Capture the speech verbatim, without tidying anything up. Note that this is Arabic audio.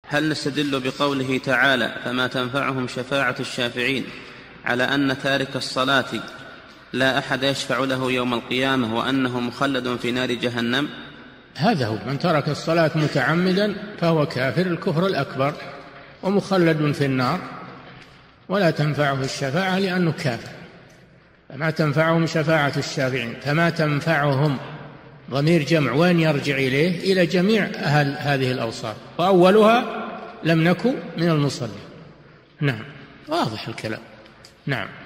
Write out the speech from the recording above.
هل نستدل بقوله تعالى فما تنفعهم شفاعة الشافعين على أن تارك الصلاة لا أحد يشفع له يوم القيامة وأنه مخلد في نار جهنم؟ هذا هو، من ترك الصلاة متعمدا فهو كافر الكفر الأكبر ومخلد في النار، ولا تنفعه الشفاعة لأنه كافر. فما تنفعهم شفاعة الشافعين، فما تنفعهم ضمير جمع، وين يرجع إليه؟ إلى جميع أهل هذه الأوصاف، وأولها لم نكن من المصلين. نعم، واضح الكلام. نعم.